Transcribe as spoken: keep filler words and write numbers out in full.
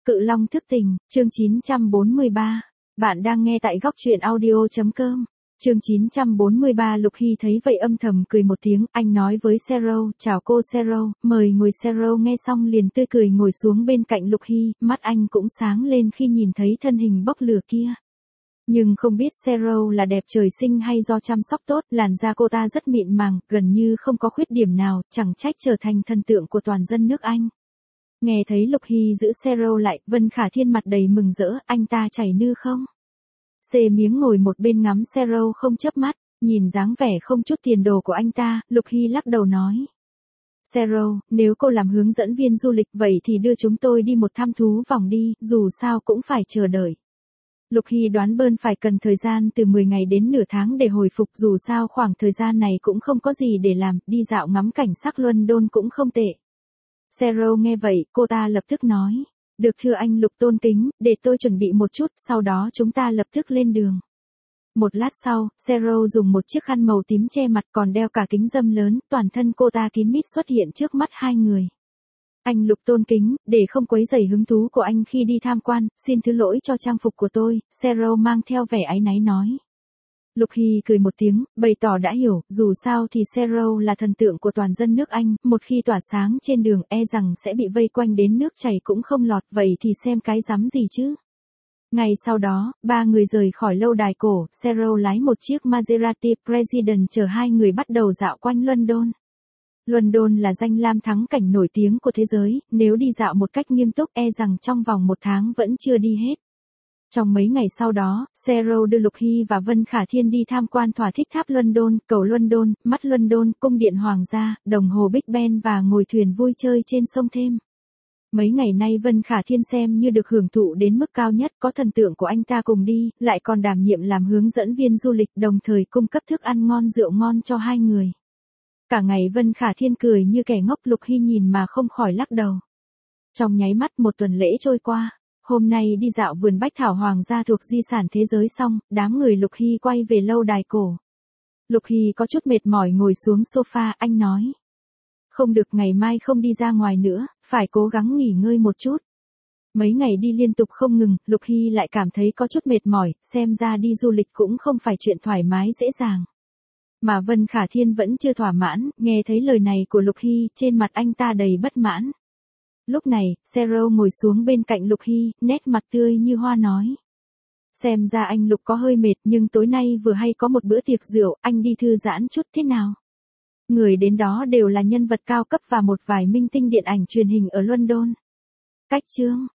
Cự Long thức tỉnh, chương chín trăm bốn mươi ba. Bạn đang nghe tại góc truyện audio chấm com. Chương chín trăm bốn mươi ba. Lục Hy thấy vậy âm thầm cười một tiếng, anh nói với Sero, chào cô Sero, mời ngồi. Sero nghe xong liền tươi cười ngồi xuống bên cạnh Lục Hy, mắt anh cũng sáng lên khi nhìn thấy thân hình bốc lửa kia. Nhưng không biết Sero là đẹp trời sinh hay do chăm sóc tốt, làn da cô ta rất mịn màng, gần như không có khuyết điểm nào, chẳng trách trở thành thần tượng của toàn dân nước Anh. Nghe thấy Lục Hy giữ Sero lại, Vân Khả Thiên mặt đầy mừng rỡ, anh ta chảy nư không? Xê miếng ngồi một bên ngắm Sero không chớp mắt, nhìn dáng vẻ không chút tiền đồ của anh ta, Lục Hy lắc đầu nói. Sero, nếu cô làm hướng dẫn viên du lịch vậy thì đưa chúng tôi đi một thăm thú vòng đi, dù sao cũng phải chờ đợi. Lục Hy đoán Bơn phải cần thời gian từ mười ngày đến nửa tháng để hồi phục, dù sao khoảng thời gian này cũng không có gì để làm, đi dạo ngắm cảnh sắc London cũng không tệ. Sero nghe vậy, cô ta lập tức nói. Được thưa anh Lục tôn kính, để tôi chuẩn bị một chút, sau đó chúng ta lập tức lên đường. Một lát sau, Sero dùng một chiếc khăn màu tím che mặt còn đeo cả kính râm lớn, toàn thân cô ta kín mít xuất hiện trước mắt hai người. Anh Lục tôn kính, để không quấy rầy hứng thú của anh khi đi tham quan, xin thứ lỗi cho trang phục của tôi, Sero mang theo vẻ áy náy nói. Lục Hy cười một tiếng, bày tỏ đã hiểu, dù sao thì Sero là thần tượng của toàn dân nước Anh, một khi tỏa sáng trên đường e rằng sẽ bị vây quanh đến nước chảy cũng không lọt, vậy thì xem cái rắm gì chứ. Ngày sau đó, ba người rời khỏi lâu đài cổ, Sero lái một chiếc Maserati President chở hai người bắt đầu dạo quanh London. London là danh lam thắng cảnh nổi tiếng của thế giới, nếu đi dạo một cách nghiêm túc e rằng trong vòng một tháng vẫn chưa đi hết. Trong mấy ngày sau đó, Sero đưa Lục Hy và Vân Khả Thiên đi tham quan thỏa thích tháp London, cầu London, mắt London, cung điện hoàng gia, đồng hồ Big Ben và ngồi thuyền vui chơi trên sông Thêm. Mấy ngày nay Vân Khả Thiên xem như được hưởng thụ đến mức cao nhất, có thần tượng của anh ta cùng đi, lại còn đảm nhiệm làm hướng dẫn viên du lịch, đồng thời cung cấp thức ăn ngon rượu ngon cho hai người. Cả ngày Vân Khả Thiên cười như kẻ ngốc, Lục Hy nhìn mà không khỏi lắc đầu. Trong nháy mắt một tuần lễ trôi qua. Hôm nay đi dạo vườn bách thảo hoàng gia thuộc di sản thế giới xong, đám người Lục Hy quay về lâu đài cổ. Lục Hy có chút mệt mỏi ngồi xuống sofa, anh nói. Không được, ngày mai không đi ra ngoài nữa, phải cố gắng nghỉ ngơi một chút. Mấy ngày đi liên tục không ngừng, Lục Hy lại cảm thấy có chút mệt mỏi, xem ra đi du lịch cũng không phải chuyện thoải mái dễ dàng. Mà Vân Khả Thiên vẫn chưa thỏa mãn, nghe thấy lời này của Lục Hy, trên mặt anh ta đầy bất mãn. Lúc này, Sero ngồi xuống bên cạnh Lục Hy, nét mặt tươi như hoa nói. Xem ra anh Lục có hơi mệt, nhưng tối nay vừa hay có một bữa tiệc rượu, anh đi thư giãn chút thế nào? Người đến đó đều là nhân vật cao cấp và một vài minh tinh điện ảnh truyền hình ở London. Cách chương.